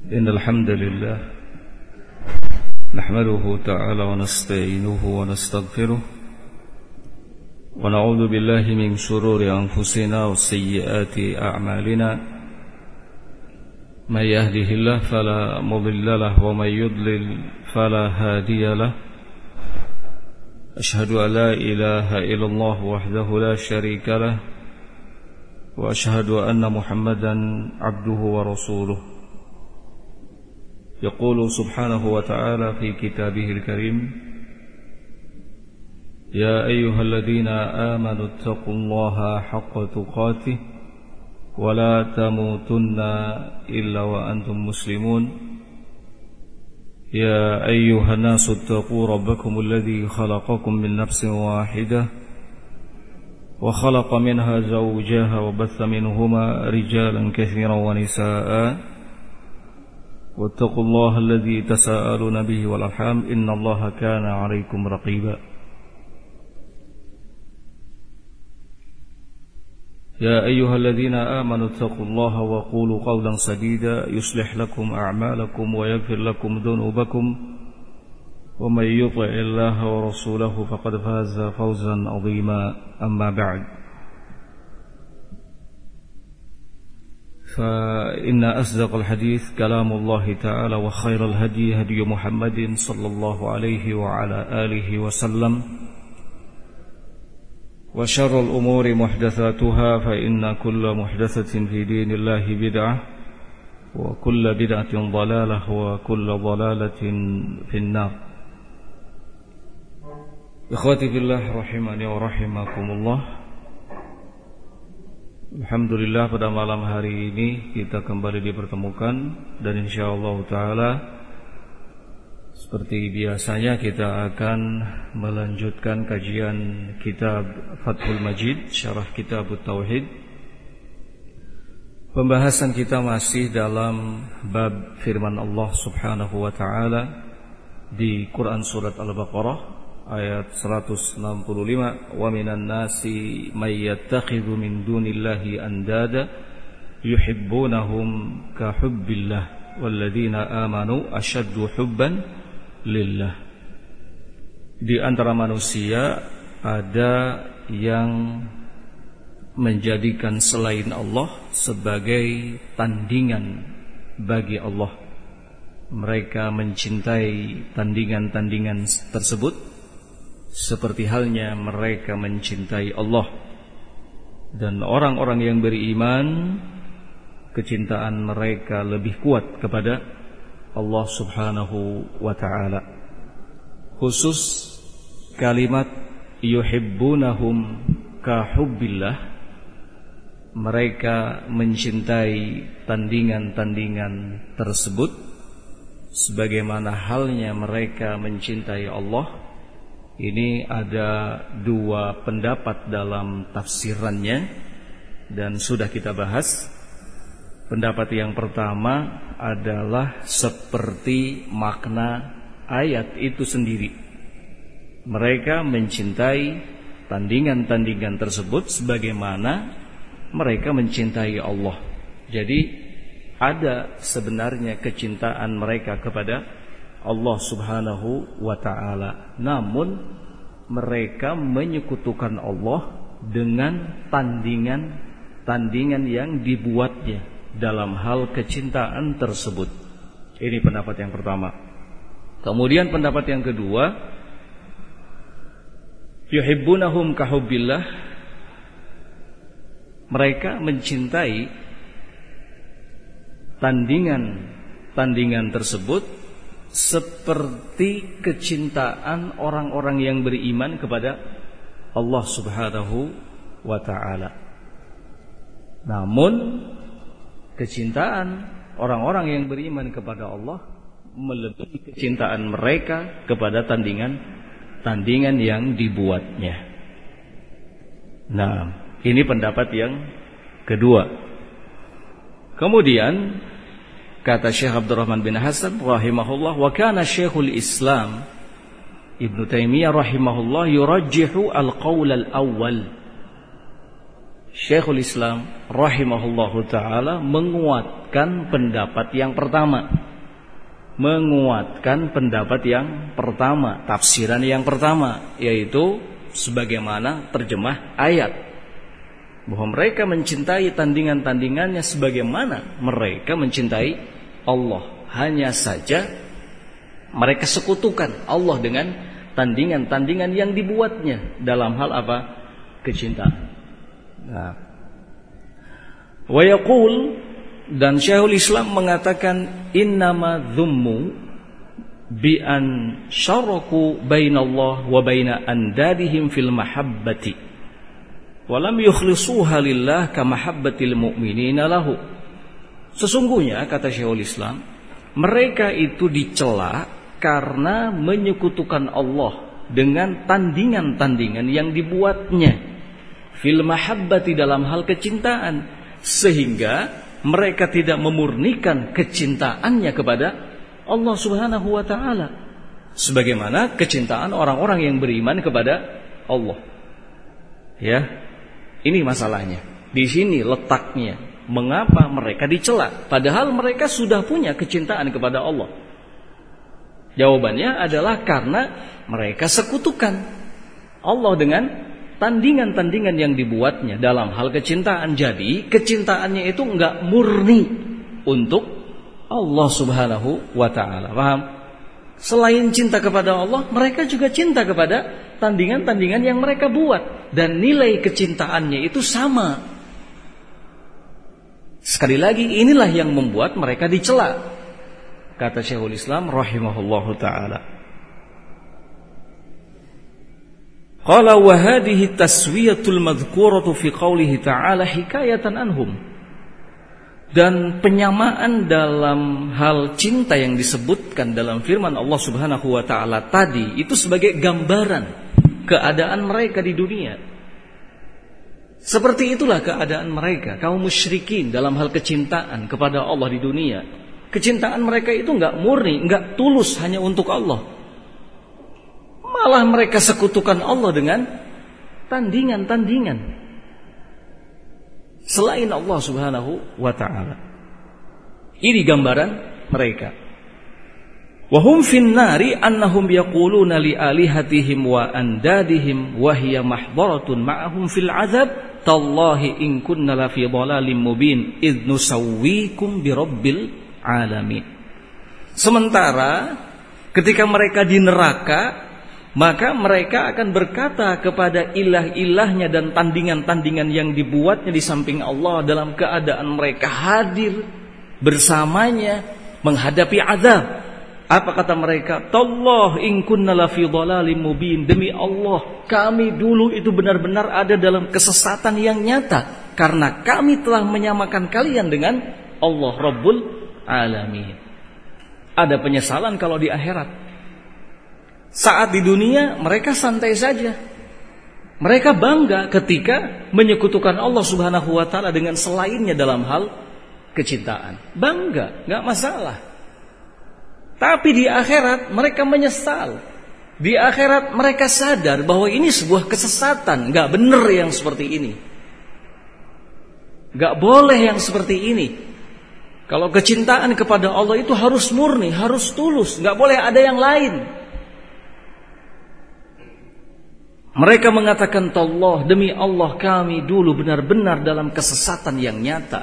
إن الحمد لله نحمده تعالى ونستعينه ونستغفره ونعوذ بالله من شرور أنفسنا وسيئات أعمالنا من يهده الله فلا مضل له ومن يضلل فلا هادي له أشهد أن لا إله إلا الله وحده لا شريك له وأشهد أن محمدا عبده ورسوله يقول سبحانه وتعالى في كتابه الكريم يا أيها الذين آمنوا اتقوا الله حق تقاته ولا تموتن إلا وأنتم مسلمون يا أيها الناس اتقوا ربكم الذي خلقكم من نفس واحدة وخلق منها زوجها وبث منهما رجالا كثيرا ونساء واتقوا الله الذي تساءلون به والأرحام إن الله كان عليكم رقيبا يا أيها الذين آمنوا اتقوا الله وقولوا قولا سديدا يصلح لكم أعمالكم ويغفر لكم ذنوبكم ومن يطع الله ورسوله فقد فاز فوزا عظيما أما بعد فإن أصدق الحديث كلام الله تعالى وخير الهدي هدي محمد صلى الله عليه وعلى آله وسلم وشر الأمور محدثاتها فإن كل محدثة في دين الله بدعة وكل بدعة ضلالة وكل ضلالة في النار. Ikhwati fillah rahimani wa rahimakumullah. Alhamdulillah pada malam hari ini kita kembali dipertemukan dan insyaallah taala seperti biasanya kita akan melanjutkan kajian kitab Fathul Majid syarah kitab Tauhid. Pembahasan kita masih dalam bab firman Allah Subhanahu wa taala di Quran surat Al-Baqarah ayat 165, wa minan nasi may yattakhidhu min dunillahi andada yuhibbunahum ka hubbillah walladzina amanu ashaddu hubban lillah. Di antara manusia ada yang menjadikan selain Allah sebagai tandingan bagi Allah. Mereka mencintai tandingan-tandingan tersebut seperti halnya mereka mencintai Allah. Dan orang-orang yang beriman, kecintaan mereka lebih kuat kepada Allah Subhanahu wa ta'ala. Khusus kalimat yuhibbunahum ka hubbillah, mereka mencintai tandingan-tandingan tersebut sebagaimana halnya mereka mencintai Allah. Ini ada dua pendapat dalam tafsirannya dan sudah kita bahas. Pendapat yang pertama adalah seperti makna ayat itu sendiri. Mereka mencintai tandingan-tandingan tersebut sebagaimana mereka mencintai Allah. Jadi ada sebenarnya kecintaan mereka kepada Allah Subhanahu wa ta'ala. Namun mereka menyekutukan Allah dengan tandingan yang dibuatnya dalam hal kecintaan tersebut. Ini pendapat yang pertama. Kemudian pendapat yang kedua, yuhibbunahum ka hubbillah, mereka mencintai tandingan tersebut seperti kecintaan orang-orang yang beriman kepada Allah Subhanahu wa ta'ala. Namun kecintaan orang-orang yang beriman kepada Allah melebihi kecintaan mereka kepada tandingan yang dibuatnya. Nah, ini pendapat yang kedua. Kemudian kata Syekh Abdurrahman bin Hasan rahimahullah, wa kana Syekhul Islam Ibnu Taimiyah rahimahullah yurajjihu al-qaul al-awwal. Syekhul Islam rahimahullahu ta'ala menguatkan pendapat yang pertama. Tafsiran yang pertama, yaitu sebagaimana terjemah ayat, bahwa mereka mencintai tandingan-tandingannya sebagaimana mereka mencintai Allah. Hanya saja mereka sekutukan Allah dengan tandingan-tandingan yang dibuatnya dalam hal apa? Kecintaan. Nah, wa yaqul, dan Syekhul Islam mengatakan, innama dhummu bi an syaraku bainallah wa baina andadihim fil mahabbati wa lam yukhlisuha lillah ka mahabbatil mu'minina lahu. Sesungguhnya, kata Syekhul Islam, mereka itu dicela karena menyekutukan Allah dengan tandingan-tandingan yang dibuatnya fil mahabbati, dalam hal kecintaan, sehingga mereka tidak memurnikan kecintaannya kepada Allah Subhanahu wa ta'ala sebagaimana kecintaan orang-orang yang beriman kepada Allah. Ya, ini masalahnya. Di sini letaknya. Mengapa mereka dicela padahal mereka sudah punya kecintaan kepada Allah? Jawabannya adalah karena mereka sekutukan Allah dengan tandingan-tandingan yang dibuatnya dalam hal kecintaan. Jadi kecintaannya itu enggak murni untuk Allah Subhanahu wa ta'ala. Paham? Selain cinta kepada Allah, mereka juga cinta kepada tandingan-tandingan yang mereka buat, dan nilai kecintaannya itu sama. Sekali lagi, inilah yang membuat mereka dicela, kata Syekhul Islam rahimahullahu ta'ala. Qala wa hadhihi taswiyatul madhkuratu fi qawlihi ta'ala hikayatan anhum. Dan penyamaan dalam hal cinta yang disebutkan dalam firman Allah Subhanahu wa ta'ala tadi itu sebagai gambaran keadaan mereka di dunia. Seperti itulah keadaan mereka, kaum musyrikin, dalam hal kecintaan kepada Allah di dunia. Kecintaan mereka itu enggak murni, enggak tulus hanya untuk Allah. Malah mereka sekutukan Allah dengan tandingan-tandingan selain Allah Subhanahu wa ta'ala. Ini gambaran mereka. Wa hum fin nari annahum yaquluna li alihatihim wa andadihim wa hiya mahdaratun ma'ahum fil azab tallahi in kunna la fi dhalalin mubin idh nusawwikum bi rabbil alamin. Sementara ketika mereka di neraka, maka mereka akan berkata kepada ilah-ilahnya dan tandingan-tandingan yang dibuatnya di samping Allah dalam keadaan mereka hadir bersamanya menghadapi azab. Apa kata mereka? Tallah in kunna la fi dhalalim mubin. Demi Allah, kami dulu itu benar-benar ada dalam kesesatan yang nyata karena kami telah menyamakan kalian dengan Allah Rabbul Alamin. Ada penyesalan kalau di akhirat. Saat di dunia mereka santai saja. Mereka bangga ketika menyekutukan Allah Subhanahu wa ta'ala dengan selainnya dalam hal kecintaan. Bangga, gak masalah. Tapi di akhirat mereka menyesal. Di akhirat mereka sadar bahwa ini sebuah kesesatan. Gak benar yang seperti ini. Gak boleh yang seperti ini. Kalau kecintaan kepada Allah itu harus murni, harus tulus. Gak boleh ada yang lain. Mereka mengatakan, Tallah, demi Allah kami dulu benar-benar dalam kesesatan yang nyata.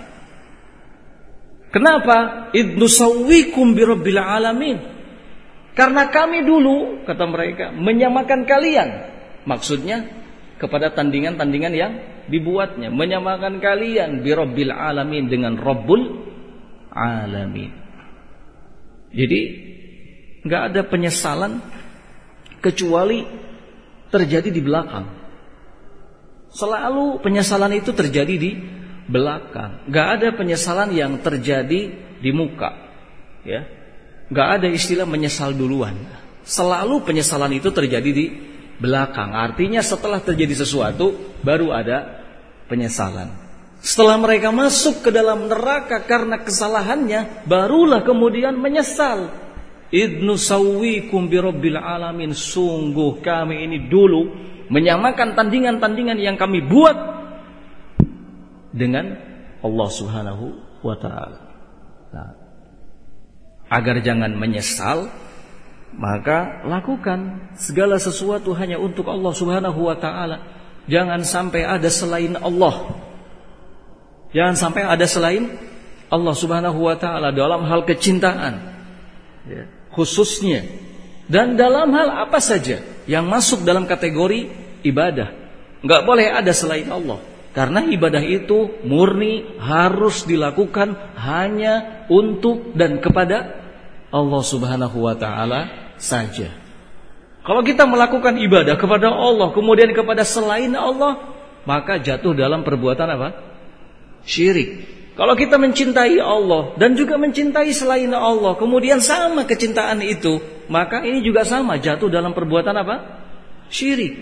Kenapa? Idh nusawwikum bi rabbil alamin. Karena kami dulu, kata mereka, menyamakan kalian. Maksudnya kepada tandingan-tandingan yang dibuatnya. Menyamakan kalian bi rabbil alamin dengan Rabbul Alamin. Jadi gak ada penyesalan kecuali terjadi di belakang. Selalu penyesalan itu terjadi di belakang. Gak ada penyesalan yang terjadi di muka. Ya, gak ada istilah menyesal duluan. Selalu penyesalan itu terjadi di belakang. Artinya setelah terjadi sesuatu baru ada penyesalan. Setelah mereka masuk ke dalam neraka karena kesalahannya, barulah kemudian menyesal. Idnu sawwikum bi rabbil alamin. Sungguh kami ini dulu menyamakan tandingan-tandingan yang kami buat dengan Allah Subhanahu wa ta'ala. Nah, agar jangan menyesal, maka lakukan segala sesuatu hanya untuk Allah Subhanahu wa ta'ala. Jangan sampai ada selain Allah. Jangan sampai ada selain Allah Subhanahu wa ta'ala dalam hal kecintaan, ya, khususnya, dan dalam hal apa saja yang masuk dalam kategori ibadah. Enggak boleh ada selain Allah, karena ibadah itu murni harus dilakukan hanya untuk dan kepada Allah Subhanahu wa ta'ala saja. Kalau kita melakukan ibadah kepada Allah kemudian kepada selain Allah, maka jatuh dalam perbuatan apa? Syirik. Kalau kita mencintai Allah dan juga mencintai selain Allah, kemudian sama kecintaan itu, maka ini juga sama jatuh dalam perbuatan apa? Syirik.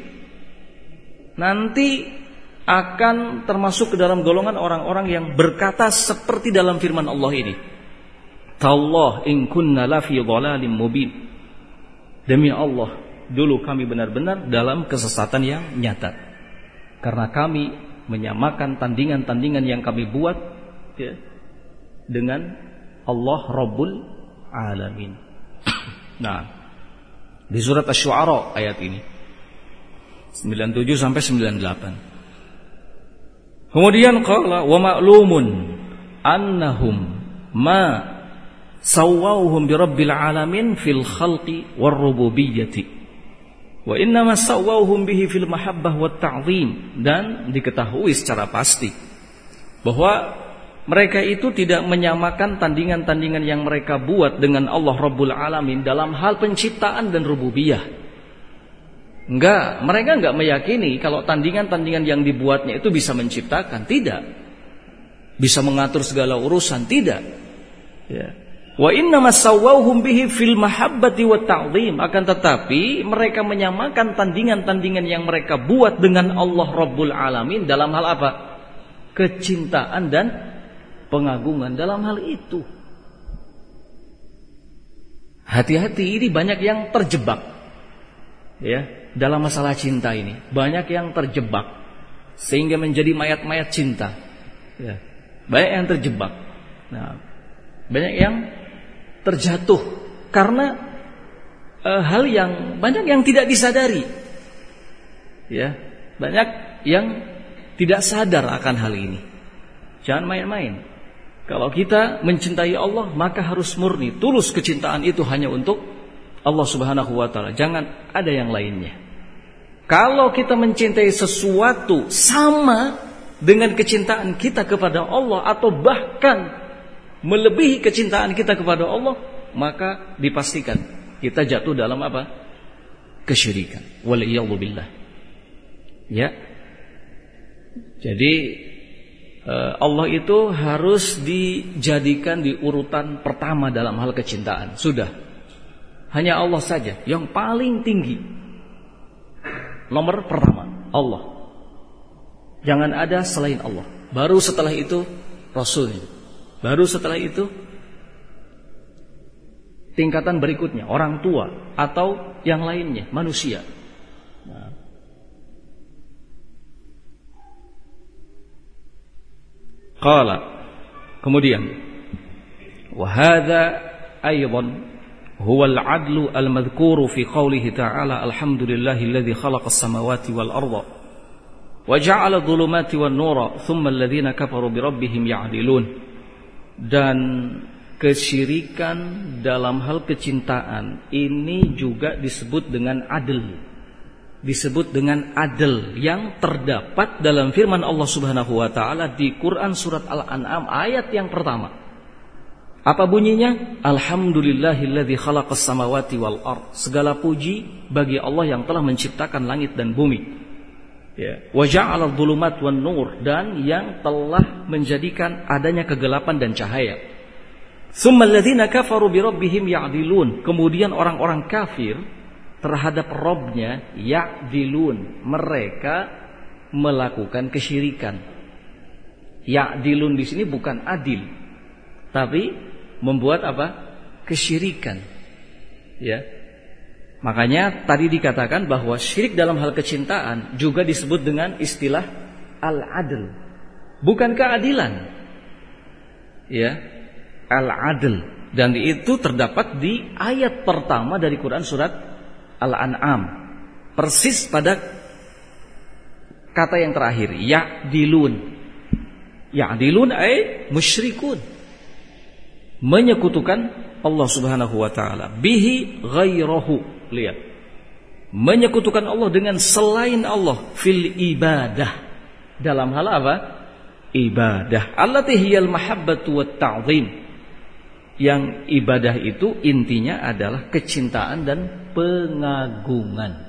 Nanti akan termasuk ke dalam golongan orang-orang yang berkata seperti dalam firman Allah ini. Tallah in kunna lafi dhalalim mubin. Demi Allah, dulu kami benar-benar dalam kesesatan yang nyata. Karena kami menyamakan tandingan-tandingan yang kami buat, ya, dengan Allah Rabbul Alamin. Nah, di surat Asy-Syu'ara ayat ini 97 sampai 98. Kemudian qala wa ma'lumun annahum ma sawwauhum bi rabbil alamin fil khalqi war rububiyyati wa innama sawwauhum bihi fil mahabbah wat ta'zim. Dan diketahui secara pasti bahwa mereka itu tidak menyamakan tandingan-tandingan yang mereka buat dengan Allah Rabbul Alamin dalam hal penciptaan dan rububiyah. Mereka enggak meyakini kalau tandingan-tandingan yang dibuatnya itu bisa menciptakan, tidak. Bisa mengatur segala urusan, tidak. Ya. Wa innama sawwauhum bihi fil mahabbati wat ta'zim. Akan tetapi mereka menyamakan tandingan-tandingan yang mereka buat dengan Allah Rabbul Alamin dalam hal apa? Kecintaan dan pengagungan dalam hal itu. Hati-hati, ini banyak yang terjebak, ya, dalam masalah cinta ini. Banyak yang terjebak sehingga menjadi mayat-mayat cinta, ya. Banyak yang terjebak. Nah, banyak yang terjatuh karena hal yang banyak yang tidak disadari, ya. Banyak yang tidak sadar akan hal ini. Jangan main-main. Kalau kita mencintai Allah, maka harus murni, tulus kecintaan itu hanya untuk Allah Subhanahu wa ta'ala. Jangan ada yang lainnya. Kalau kita mencintai sesuatu sama dengan kecintaan kita kepada Allah, atau bahkan melebihi kecintaan kita kepada Allah, maka dipastikan kita jatuh dalam apa? Kesyirikan. Waliyadzubillah. Ya. Jadi Allah itu harus dijadikan di urutan pertama dalam hal kecintaan. Sudah. Hanya Allah saja yang paling tinggi. Nomor pertama, Allah. Jangan ada selain Allah. Baru setelah itu Rasulnya. Baru setelah itu tingkatan berikutnya, orang tua atau yang lainnya, manusia. Nah. Qala, kemudian wa hadza aidan huwa al-'adlu al-madhkuru fi qawlihi ta'ala alhamdulillahilladzi khalaqas samawati wal arda wa ja'ala adh-dhulumati wan nura thumma alladhina kafaru bi rabbihim ya'dilun. Dan kesyirikan dalam hal kecintaan ini juga disebut dengan adil. Disebut dengan adil yang terdapat dalam firman Allah Subhanahu wa ta'ala di Quran surat Al-An'am ayat yang pertama. Apa bunyinya? Alhamdulillahilladzi khalaqas samawati wal ard. Segala puji bagi Allah yang telah menciptakan langit dan bumi. Ya. Wa ja'ala adh-dhulumat wan nur, dan yang telah menjadikan adanya kegelapan dan cahaya. Tsumma alladzina kafaru bi rabbihim ya'dilun. Kemudian orang-orang kafir terhadap Rabbnya ya'dilun, mereka melakukan kesyirikan. Ya'dilun di sini bukan adil, tapi membuat apa? Kesyirikan. Ya. Makanya tadi dikatakan bahwa syirik dalam hal kecintaan juga disebut dengan istilah al-adl. bukan keadilan. Ya, al-adl, dan itu terdapat di ayat pertama dari Quran surat Al-An'am. Persis pada kata yang terakhir, ya'dilun. Ya'dilun ay musyrikun. Menyekutukan Allah Subhanahu wa taala. Bihi ghairahu. Lihat. Menyekutukan Allah dengan selain Allah fil ibadah. Dalam hal apa? Ibadah. Allati hiyal mahabbatu wat ta'zim. Yang ibadah itu intinya adalah kecintaan dan pengagungan.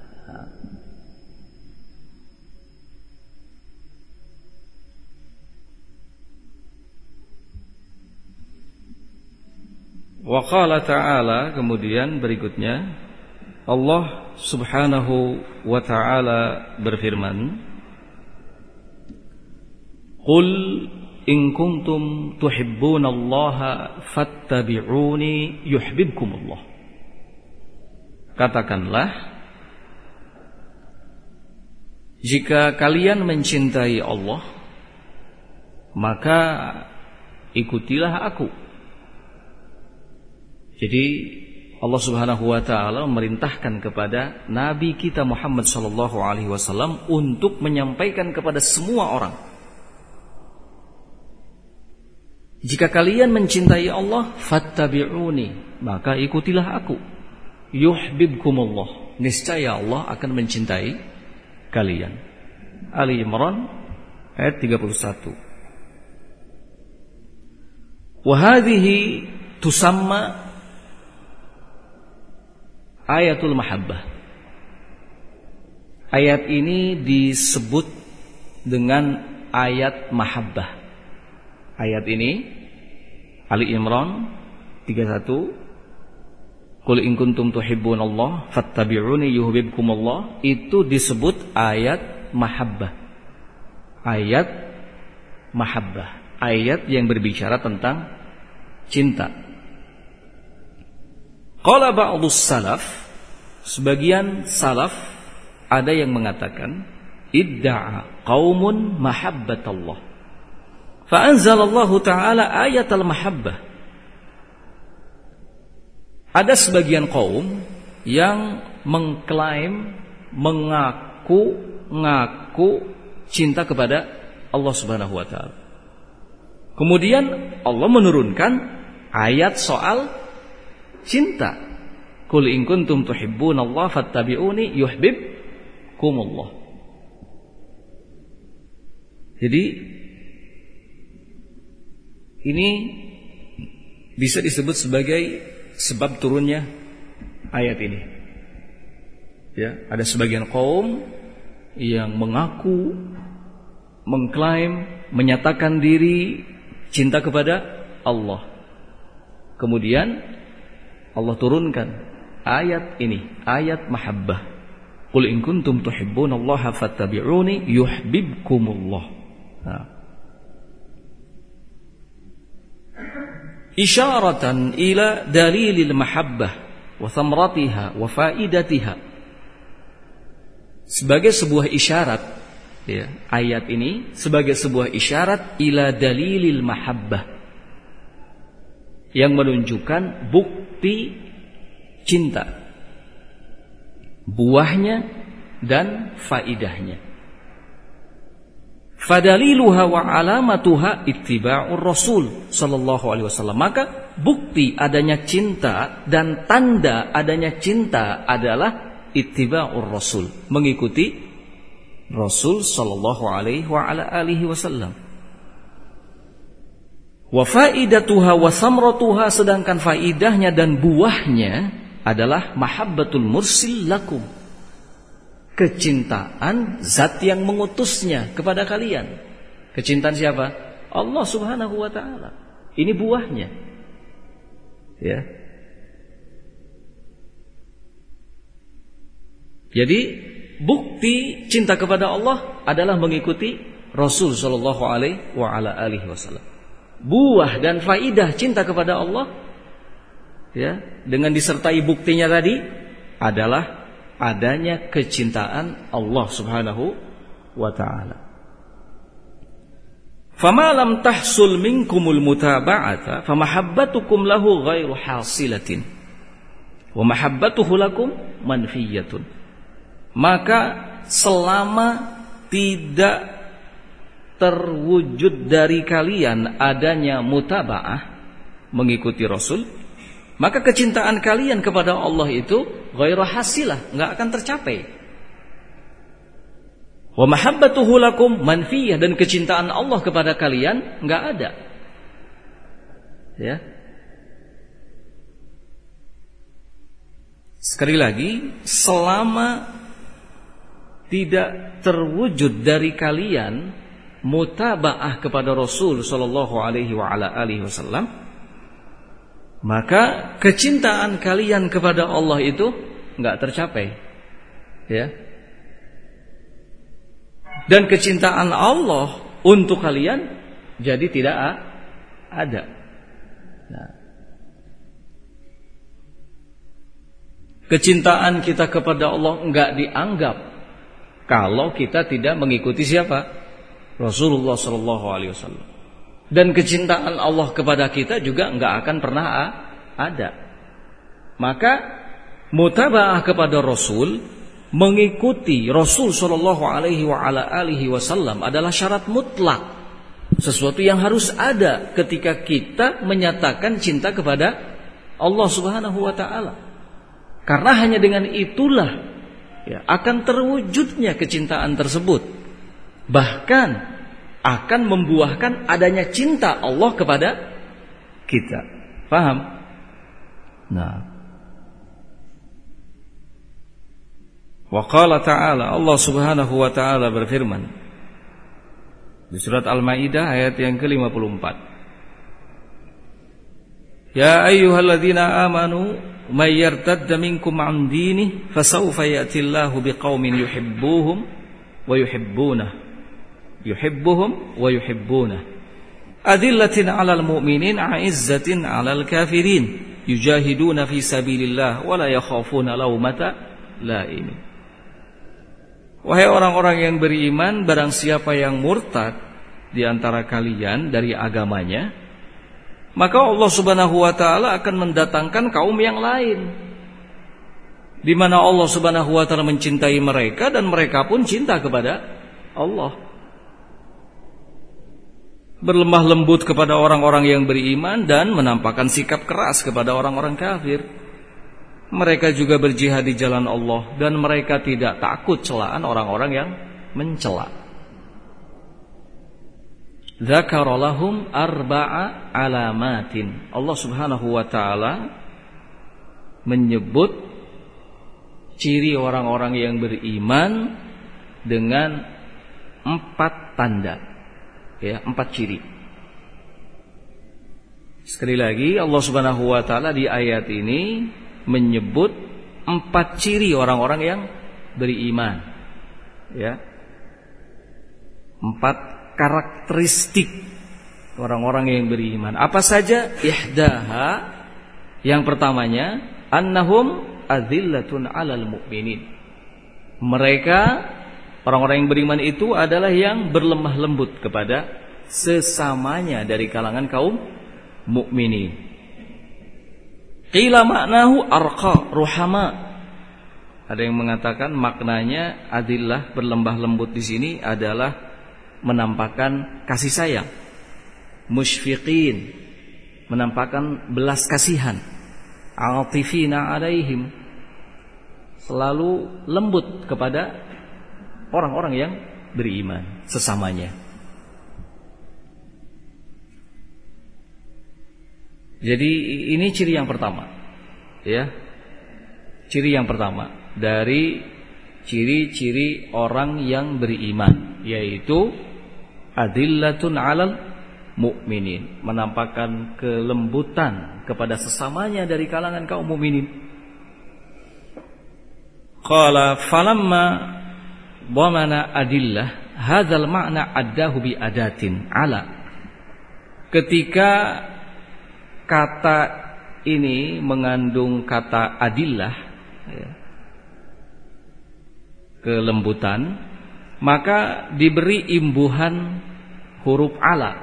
Wa qala ta'ala, kemudian berikutnya Allah Subhanahu wa ta'ala berfirman, Qul in kuntum tuhibbunallaha fattabi'uni yuhibbukumullah. Katakanlah, jika kalian mencintai Allah, maka ikutilah aku. Jadi Allah Subhanahu wa taala memerintahkan kepada Nabi kita Muhammad sallallahu alaihi wasallam untuk menyampaikan kepada semua orang, jika kalian mencintai Allah, fattabi'uni, maka ikutilah aku. Yuhibbukumullah, niscaya Allah akan mencintai kalian. Ali Imran ayat 31. Wa hadhihi tusamma ayatul mahabbah. Ayat ini disebut dengan ayat mahabbah. Ayat ini Ali Imran 31, Qul in kuntum tuhibbunallah fattabi'uni yuhibbukumullah, itu disebut ayat mahabbah. Ayat mahabbah, ayat yang berbicara tentang cinta. Qala ba'dus salaf, sebagian salaf ada yang mengatakan, idda'a qaumun mahabbatallah fa anzalallahu ta'ala ayatal mahabbah. Ada sebagian kaum yang mengklaim, mengaku cinta kepada Allah Subhanahu wa taala. Kemudian Allah menurunkan ayat soal cinta. Qul in kuntum tuhibbunallaha fattabi'uni yuhibbukumullah. Jadi ini bisa disebut sebagai sebab turunnya ayat ini. Ya, ada sebagian kaum yang mengaku, mengklaim, menyatakan diri cinta kepada Allah. Kemudian Allah turunkan ayat ini, ayat mahabbah. Qul in kuntum tuhibbunallaha fattabi'uni yuhibbukumullah. Isyaratan ila dalilil mahabbah wa thamratiha wa faidatiha. Sebagai sebuah isyarat, ya, ayat ini sebagai sebuah isyarat ila dalilil mahabbah, yang menunjukkan bukti cinta, buahnya dan faidahnya. Fadaliluha wa alamatuha ittiba'ur Rasul sallallahu alaihi wasallam. Maka bukti adanya cinta dan tanda adanya cinta adalah ittiba'ur Rasul, mengikuti Rasul sallallahu alaihi wa ala alihi wasallam. Wa faidatuha wa samratuha, sedangkan faidahnya dan buahnya adalah mahabbatul mursil lakum, kecintaan zat yang mengutusnya kepada kalian. Kecintaan siapa? Allah Subhanahu wa taala. Ini buahnya. Ya. Jadi bukti cinta kepada Allah adalah mengikuti Rasul sallallahu alaihi wa ala alihi wasallam. Buah dan faidah cinta kepada Allah, ya, dengan disertai buktinya tadi adalah adanya kecintaan Allah Subhanahu wa ta'ala. Fama lam tahsul minkumul mutaba'ata famahabbatukum lahu ghairu hasilatin wa mahabbatuhu lakum manfiyatun. Maka selama tidak terwujud dari kalian adanya mutaba'ah, mengikuti Rasul, maka kecintaan kalian kepada Allah itu ghairu hasilah, enggak akan tercapai. Wa mahabbatuhu lakum manfiyah, dan kecintaan Allah kepada kalian enggak ada. Ya. Sekali lagi, selama tidak terwujud dari kalian mutaba'ah kepada Rasul sallallahu alaihi wasallam, maka kecintaan kalian kepada Allah itu enggak tercapai. Ya. Dan kecintaan Allah untuk kalian jadi tidak ada. Nah. Kecintaan kita kepada Allah enggak dianggap kalau kita tidak mengikuti siapa? Rasulullah sallallahu alaihi wasallam. Dan kecintaan Allah kepada kita juga enggak akan pernah ada. Maka mutaba'ah kepada Rasul, mengikuti Rasul sallallahu alaihi wasallam adalah syarat mutlak, sesuatu yang harus ada ketika kita menyatakan cinta kepada Allah Subhanahu wa taala. Karena hanya dengan itulah akan terwujudnya kecintaan tersebut. Bahkan akan membuahkan adanya cinta Allah kepada kita. Paham? Nah, wa qala ta'ala, Allah Subhanahu wa ta'ala berfirman di surat Al-Maidah ayat yang ke-54. Ya ayyuhalladzina amanu may yartadda minkum 'an dinihi fasawfa ya'tillahu biqaumin yuhibbuhum wa yuhibbunah adillatin 'alal mu'minin 'izzatin 'alal kafirin yujahiduna fi sabilillah wa la yakhafuna lawmata la'im. Wahai orang-orang yang beriman, barang siapa yang murtad di antara kalian dari agamanya, maka Allah Subhanahu wa taala akan mendatangkan kaum yang lain, di mana Allah Subhanahu wa taala mencintai mereka dan mereka pun cinta kepada Allah. Berlemah lembut kepada orang-orang yang beriman dan menampakkan sikap keras kepada orang-orang kafir. Mereka juga berjihad di jalan Allah dan mereka tidak takut celaan orang-orang yang mencela. Dzakara lahum arba'a alamatin. Allah Subhanahu wa taala menyebut ciri orang-orang yang beriman dengan 4 tanda. Ya, 4 ciri. Sekali lagi Allah Subhanahu wa taala di ayat ini menyebut 4 ciri orang-orang yang beriman. Ya. 4 karakteristik orang-orang yang beriman. Apa saja? Ihdaha, yang pertamanya, annahum adillatun 'alal mu'minin. Mereka, orang-orang yang beriman itu adalah yang berlemah lembut kepada sesamanya dari kalangan kaum mukminin. Qila maknahu arqa ruhama. Ada yang mengatakan maknanya adillah, berlembah lembut di sini adalah menampakkan kasih sayang. Musyfiqin, menampakkan belas kasihan. Atifina alaihim, selalu lembut kepada orang-orang yang beriman sesamanya. Jadi ini ciri yang pertama, ya. Ciri yang pertama dari ciri-ciri orang yang beriman, yaitu adillatun 'alal mu'minin, menampakkan kelembutan kepada sesamanya dari kalangan kaum mukminin. Qala falamma dhamana adillah hadzal ma'na addahu bi adatin 'ala. Ketika kata ini mengandung kata adillah, ya, kelembutan, maka diberi imbuhan huruf ala.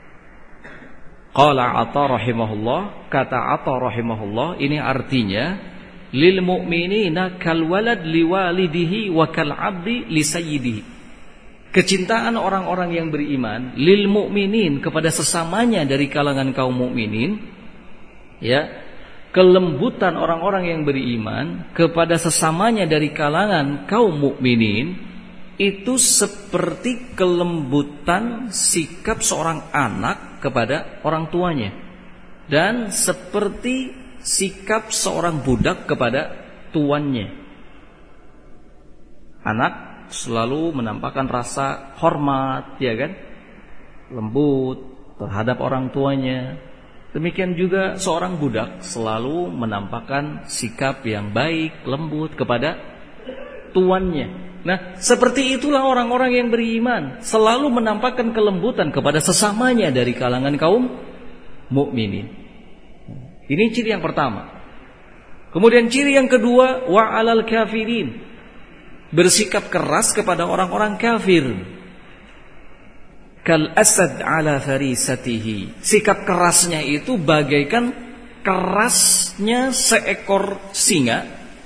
Qala Atha rahimahullah, kata Atha rahimahullah, ini artinya lil mu'minina kal walad liwalidihi wa kal 'abdi li sayyidihi. Kecintaan orang-orang yang beriman lil mu'minin, kepada sesamanya dari kalangan kaum mukminin, ya. Kelembutan orang-orang yang beriman kepada sesamanya dari kalangan kaum mukminin itu seperti kelembutan sikap seorang anak kepada orang tuanya, dan seperti sikap seorang budak kepada tuannya. Anak selalu menampakkan rasa hormat, ya kan, lembut terhadap orang tuanya. Demikian juga seorang budak selalu menampakkan sikap yang baik, lembut kepada tuannya. Nah, seperti itulah orang-orang yang beriman, selalu menampakkan kelembutan kepada sesamanya dari kalangan kaum mukminin. Ini ciri yang pertama. Kemudian ciri yang kedua, wa 'alal kafirin, bersikap keras kepada orang-orang kafir. Kal asad 'ala farisatihi, sikap kerasnya itu bagaikan kerasnya seekor singa,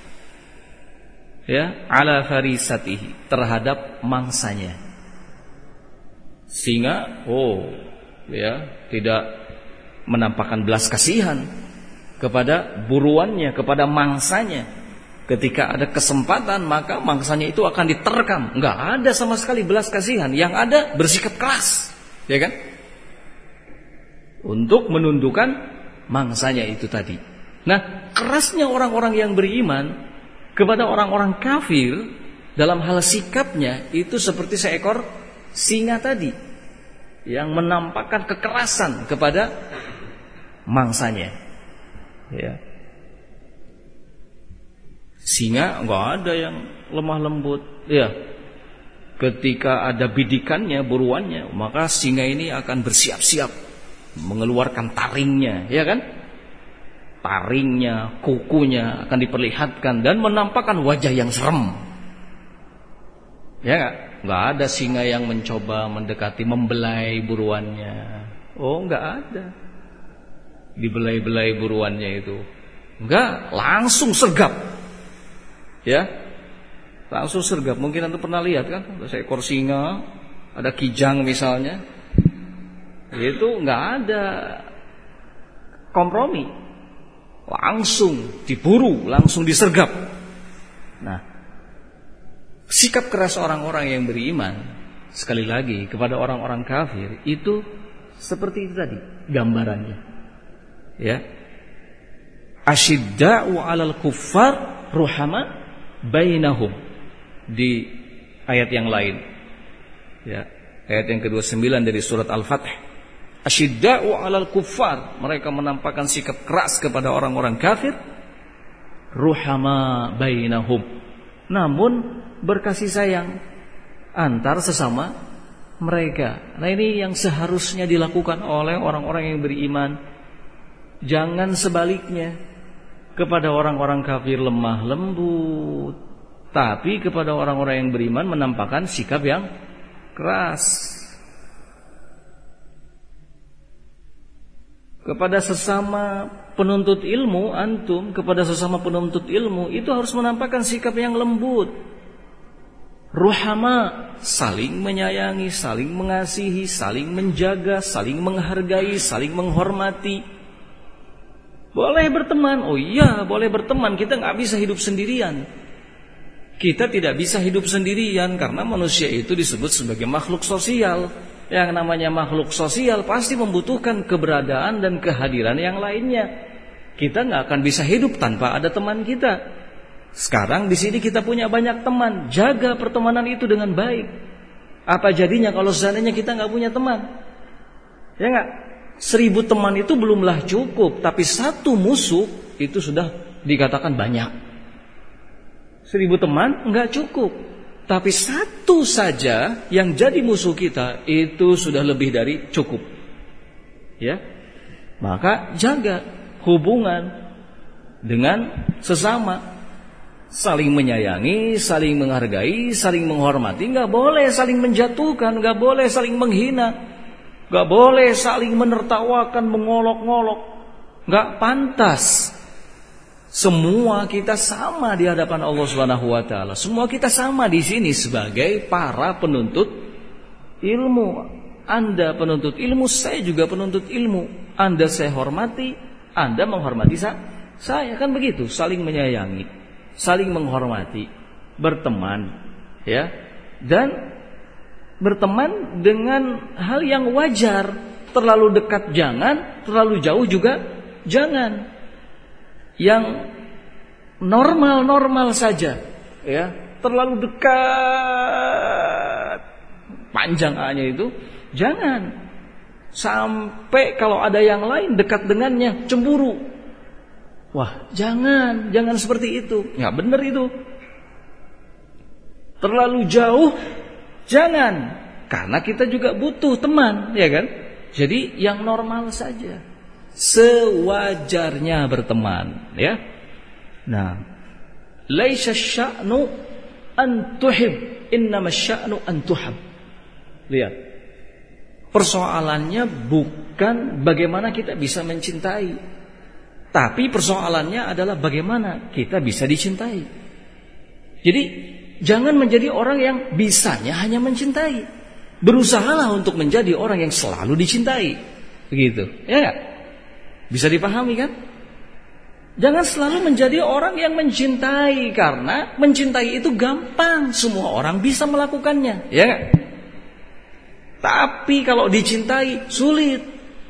ya, 'ala farisatihi, terhadap mangsanya. Singa, ya, tidak menampakkan belas kasihan kepada buruannya, kepada mangsanya. Ketika ada kesempatan, maka mangsanya itu akan diterkam. Enggak ada sama sekali belas kasihan. Yang ada bersikap keras, ya kan? Untuk menundukkan mangsanya itu tadi. Nah, kerasnya orang-orang yang beriman kepada orang-orang kafir dalam hal sikapnya itu seperti seekor singa tadi, yang menampakkan kekerasan kepada mangsanya, ya. Singa enggak ada yang lemah lembut, ya. Ketika ada bidikannya, buruannya, maka singa ini akan bersiap-siap mengeluarkan taringnya, ya kan? Taringnya, kukunya akan diperlihatkan dan menampakkan wajah yang serem. Ya enggak ada singa yang mencoba mendekati, membelai buruannya. Oh, enggak ada. Dibelai-belai buruannya itu. Enggak, langsung sergap. Ya, langsung sergap. Mungkin Anda pernah lihat kan, ada seekor singa, ada kijang misalnya, itu nggak ada kompromi, langsung diburu, langsung disergap. Nah, sikap keras orang-orang yang beriman, sekali lagi kepada orang-orang kafir, itu seperti itu tadi gambarannya, ya. Asyidda'u 'alal kuffar ruhama bainahum, di ayat yang lain, ya, ayat yang ke-29 dari surat Al-Fath. Asyidda'u 'alal kuffar, mereka menampakkan sikap keras kepada orang-orang kafir, ruhama bainahum, namun berkasih sayang antar sesama mereka. Nah, ini yang seharusnya dilakukan oleh orang-orang yang beriman. Jangan sebaliknya, kepada orang-orang kafir lemah lembut, tapi kepada orang-orang yang beriman menampakkan sikap yang keras. Kepada sesama penuntut ilmu, antum kepada sesama penuntut ilmu itu harus menampakkan sikap yang lembut. Ruhama, saling menyayangi, saling mengasihi, saling menjaga, saling menghargai, saling menghormati. Boleh berteman, oh iya boleh berteman. Kita gak bisa hidup sendirian. Kita tidak bisa hidup sendirian, karena manusia itu disebut sebagai makhluk sosial. Yang namanya makhluk sosial pasti membutuhkan keberadaan dan kehadiran yang lainnya. Kita gak akan bisa hidup tanpa ada teman kita. Sekarang di sini kita punya banyak teman. Jaga pertemanan itu dengan baik. Apa jadinya kalau seandainya kita gak punya teman? Ya gak? 1000 teman itu belumlah cukup, tapi 1 musuh itu sudah dikatakan banyak. 1000 teman enggak cukup, tapi 1 saja yang jadi musuh kita itu sudah lebih dari cukup. Ya, maka jaga hubungan dengan sesama, saling menyayangi, saling menghargai, saling menghormati. Enggak boleh saling menjatuhkan, enggak boleh saling menghina. Gak boleh saling menertawakan, mengolok-ngolok. Gak pantas. Semua kita sama di hadapan Allah Subhanahu wa taala. Semua kita sama di sini sebagai para penuntut ilmu. Anda penuntut ilmu, saya juga penuntut ilmu. Anda saya hormati, Anda menghormati saya, kan begitu, saling menyayangi, saling menghormati, berteman, ya. Dan berteman dengan hal yang wajar. Terlalu dekat jangan, terlalu jauh juga jangan. Yang normal-normal saja, ya. Terlalu dekat, panjang A-nya itu, jangan. Sampai kalau ada yang lain dekat dengannya cemburu. Wah, jangan seperti itu. Nggak benar itu. Terlalu jauh jangan, karena kita juga butuh teman, ya kan? Jadi yang normal saja, sewajarnya berteman, ya. Nah, laisa sya'nu an tuhib, innama sya'nu an tuhab. Lihat, persoalannya bukan bagaimana kita bisa mencintai, tapi persoalannya adalah bagaimana kita bisa dicintai. Jadi jangan menjadi orang yang bisanya hanya mencintai. Berusahalah untuk menjadi orang yang selalu dicintai. Begitu, ya gak? Bisa dipahami kan? Jangan selalu menjadi orang yang mencintai, karena mencintai itu gampang, semua orang bisa melakukannya, ya gak? Tapi kalau dicintai sulit.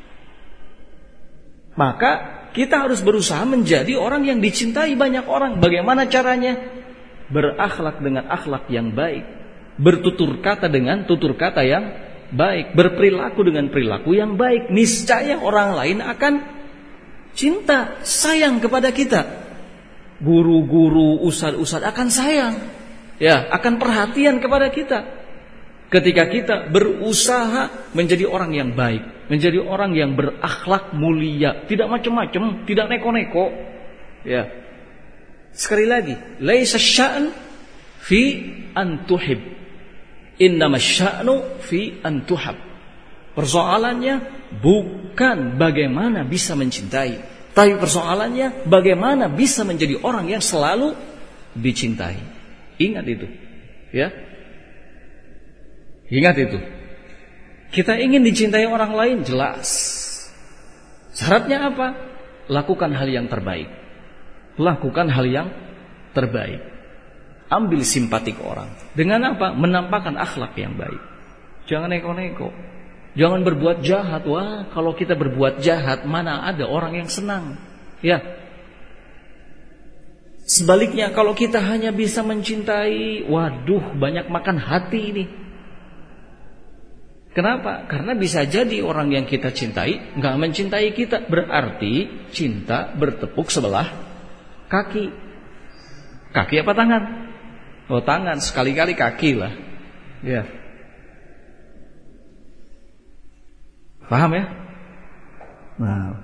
Maka kita harus berusaha menjadi orang yang dicintai banyak orang. Bagaimana caranya? Berakhlak dengan akhlak yang baik, bertutur kata dengan tutur kata yang baik, berperilaku dengan perilaku yang baik. Niscaya orang lain akan cinta, sayang kepada kita. Guru-guru, ustadz-ustadz akan sayang, ya, akan perhatian kepada kita. Ketika kita berusaha menjadi orang yang baik, menjadi orang yang berakhlak mulia, tidak macam-macam, tidak neko-neko, ya. Sekali lagi, laisa sya'n fi an tuhib, innama sya'nu fi an tuhab. Persoalannya bukan bagaimana bisa mencintai, tapi persoalannya bagaimana bisa menjadi orang yang selalu dicintai. Ingat itu, ya. Ingat itu. Kita ingin dicintai orang lain, jelas. Syaratnya apa? Lakukan hal yang terbaik. Lakukan hal yang terbaik. Ambil simpatik orang. Dengan apa? Menampakkan akhlak yang baik. Jangan neko-neko. Jangan berbuat jahat. Wah, kalau kita berbuat jahat, mana ada orang yang senang, ya. Sebaliknya, kalau kita hanya bisa mencintai, waduh, banyak makan hati ini. Kenapa? Karena bisa jadi orang yang kita cintai nggak mencintai kita. Berarti cinta bertepuk sebelah kaki. Kaki apa tangan? Oh, tangan, sekali-kali kaki lah, ya. Paham ya? Nah,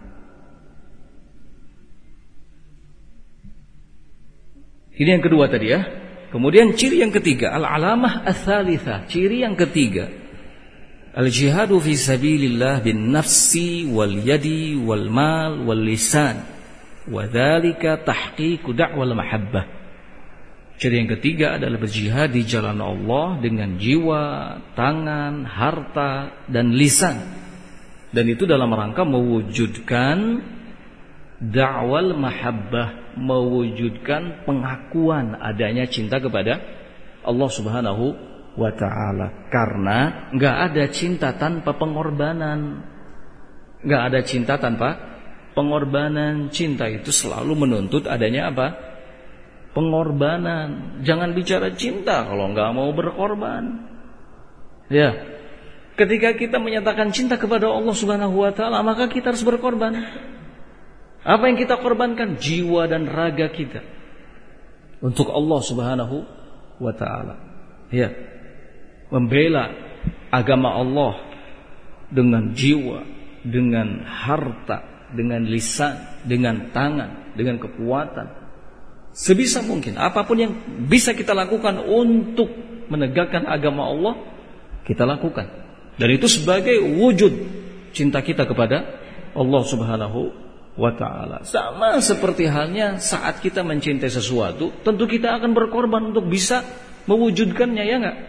ini yang kedua tadi, ya. Kemudian ciri yang ketiga, al-alamah ats-tsalitsah, ciri yang ketiga, al-jihadu fi sabilillah bin nafsi wal yadi wal mal wal lisan. Wadzalika tahqiqu da'wal mahabbah. Ciri yang ketiga adalah berjihad di jalan Allah dengan jiwa, tangan, harta, dan lisan. Dan itu dalam rangka mewujudkan da'wal mahabbah, mewujudkan pengakuan adanya cinta kepada Allah Subhanahu wa ta'ala. Karena enggak ada cinta tanpa pengorbanan. Enggak ada cinta tanpa pengorbanan. Cinta itu selalu menuntut adanya apa? Pengorbanan. Jangan bicara cinta kalau nggak mau berkorban. Ya, ketika kita menyatakan cinta kepada Allah Subhanahu Wa Taala, maka kita harus berkorban. Apa yang kita korbankan? Jiwa dan raga kita untuk Allah Subhanahu Wa Taala. Ya, membela agama Allah dengan jiwa, dengan harta, dengan lisan, dengan tangan, dengan kekuatan. Sebisa mungkin apapun yang bisa kita lakukan untuk menegakkan agama Allah, kita lakukan. Dan itu sebagai wujud cinta kita kepada Allah Subhanahu wa ta'ala. Sama seperti halnya saat kita mencintai sesuatu, tentu kita akan berkorban untuk bisa mewujudkannya, ya enggak?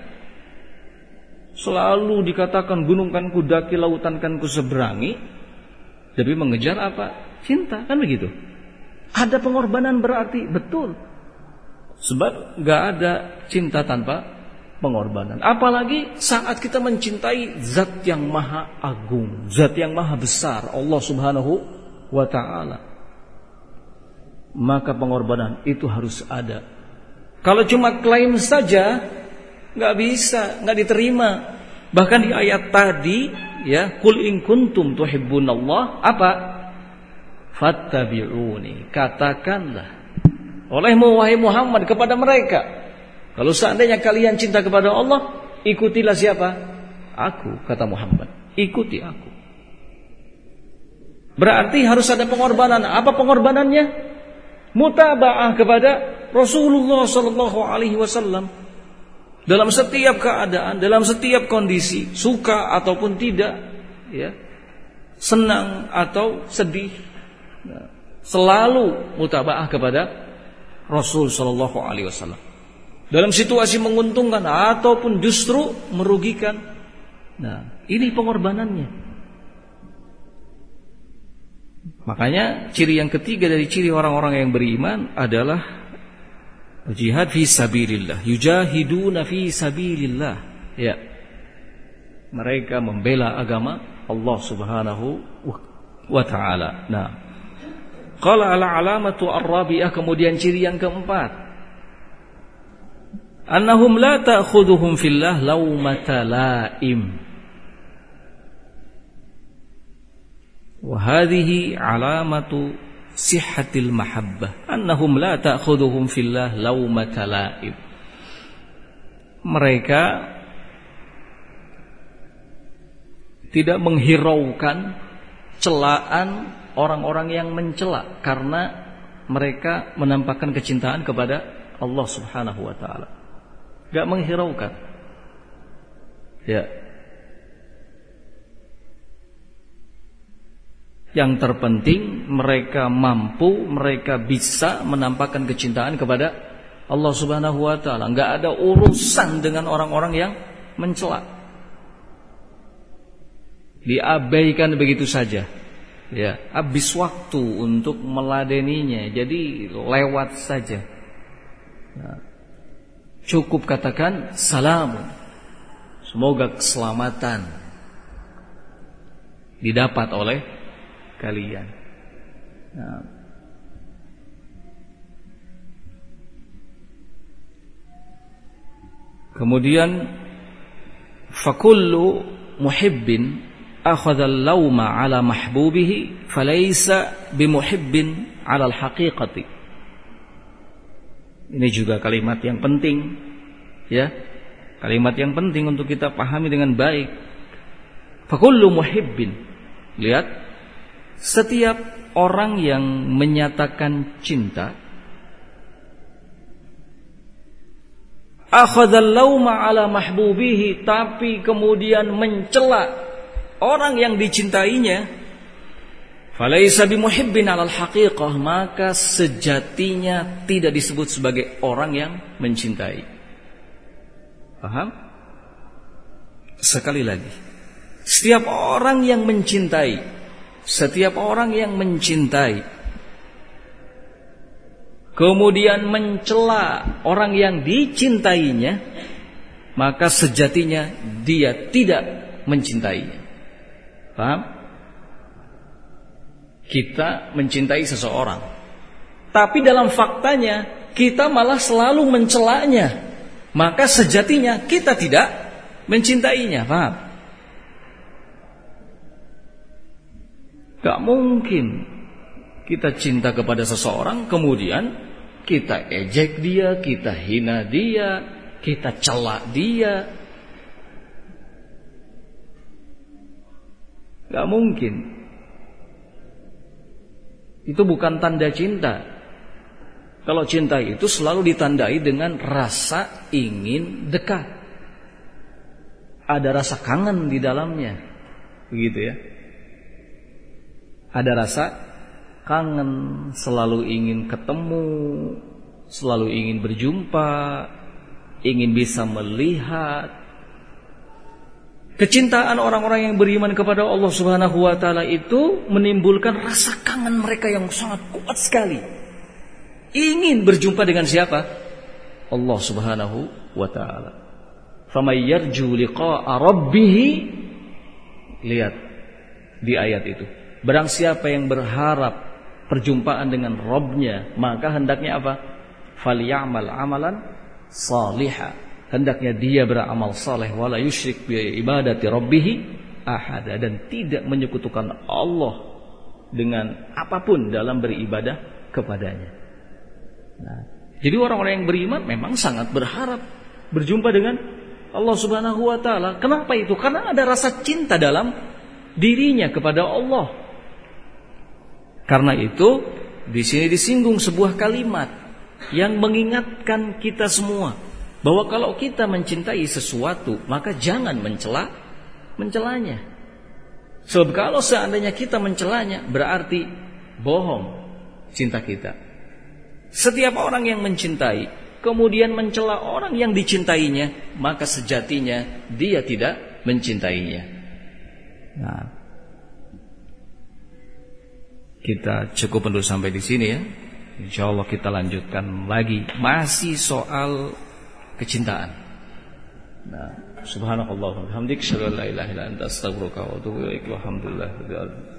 Selalu dikatakan gunung kan ku daki, lautan kan ku seberangi, demi mengejar apa? Cinta, kan begitu? Ada pengorbanan berarti, betul. Sebab enggak ada cinta tanpa pengorbanan. Apalagi saat kita mencintai zat yang maha agung, zat yang maha besar, Allah Subhanahu wa ta'ala, maka pengorbanan itu harus ada. Kalau cuma klaim saja nggak bisa, nggak diterima. Bahkan di ayat tadi, ya, qul in kuntum tuhibbunallah, apa? Fattabi'uni, katakanlah olehmu wahai Muhammad kepada mereka, kalau seandainya kalian cinta kepada Allah, ikutilah siapa? Aku, kata Muhammad, ikuti aku. Berarti harus ada pengorbanan. Apa pengorbanannya? Mutaba'ah kepada Rasulullah sallallahu alaihi wasallam dalam setiap keadaan, dalam setiap kondisi, suka ataupun tidak, ya, senang atau sedih, selalu mutaba'ah kepada Rasul sallallahu alaihi wasallam. Dalam situasi menguntungkan ataupun justru merugikan. Nah, ini pengorbanannya. Makanya ciri yang ketiga dari ciri orang-orang yang beriman adalah jihad fi sabilillah, yujahiduna fi sabilillah. Ya. Mereka membela agama Allah Subhanahu wa ta'ala. Nah, qala al-alamatu ar-rabi'ah, kemudian ciri yang keempat, annahum la ta'khudhuhum fillah laumata laim. Wa hadhihi alamatu sihhatil mahabbah, annahum la ta'khudhuhum fillah laumata laim. Mereka tidak menghiraukan celaan orang-orang yang mencela karena mereka menampakkan kecintaan kepada Allah Subhanahu wa ta'ala. Gak menghiraukan. Ya. Yang terpenting mereka mampu, mereka bisa menampakkan kecintaan kepada Allah Subhanahu wa ta'ala. Gak ada urusan dengan orang-orang yang mencela. Diabaikan begitu saja. Ya, habis waktu untuk meladeninya, jadi lewat saja. Nah, cukup katakan salamun, semoga keselamatan didapat oleh kalian. Nah, kemudian fakullu muhibbin akhadha al-lawma ala mahbubihi falaysa bimuhibbin ala al-haqiqati. Ini juga kalimat yang penting, ya. Kalimat yang penting untuk kita pahami dengan baik. Fakullu muhibbin. Lihat, setiap orang yang menyatakan cinta akhadha al-lawma ala mahbubihi, tapi kemudian mencela orang yang dicintainya, falaysa bimuhibbin 'alal haqiqah, maka sejatinya tidak disebut sebagai orang yang mencintai. Paham? Sekali lagi, setiap orang yang mencintai, setiap orang yang mencintai kemudian mencela orang yang dicintainya, maka sejatinya dia tidak mencintainya. Paham? Kita mencintai seseorang, tapi dalam faktanya kita malah selalu mencelanya, maka sejatinya kita tidak mencintainya. Paham? Gak mungkin kita cinta kepada seseorang kemudian kita ejek dia, kita hina dia, kita celak dia. Gak mungkin. Itu bukan tanda cinta. Kalau cinta itu selalu ditandai dengan rasa ingin dekat. ada rasa kangen di dalamnya. Begitu ya. Ada rasa kangen, selalu ingin ketemu, selalu ingin berjumpa, ingin bisa melihat. Kecintaan orang-orang yang beriman kepada Allah Subhanahu wa taala itu menimbulkan rasa kangen mereka yang sangat kuat sekali. Ingin berjumpa dengan siapa? Allah Subhanahu wa taala. Famay yarju liqa'a rabbih. Lihat di ayat itu. Barang siapa yang berharap perjumpaan dengan Rabb-nya, maka hendaknya apa? Falyamal amalan salihah. Hendaknya dia beramal saleh wala yusyrik bi ibadati rabbih ahada, dan tidak menyekutukan Allah dengan apapun dalam beribadah kepadanya. Nah, jadi orang-orang yang beriman memang sangat berharap berjumpa dengan Allah Subhanahu wa taala. Kenapa itu? Karena ada rasa cinta dalam dirinya kepada Allah. Karena itu di sini disinggung sebuah kalimat yang mengingatkan kita semua bahwa kalau kita mencintai sesuatu, maka jangan mencelanya. Sebab kalau seandainya kita mencelanya, berarti bohong cinta kita. Setiap orang yang mencintai kemudian mencela orang yang dicintainya, maka sejatinya dia tidak mencintainya. Nah, kita cukup dulu sampai di sini ya. Insyaallah kita lanjutkan lagi masih soal kecintaan. Nah, subhanallah wa bihamdik, asyhadu an la ilaha illa anta, astaghfiruka wa atubu ilaik. Alhamdulillah.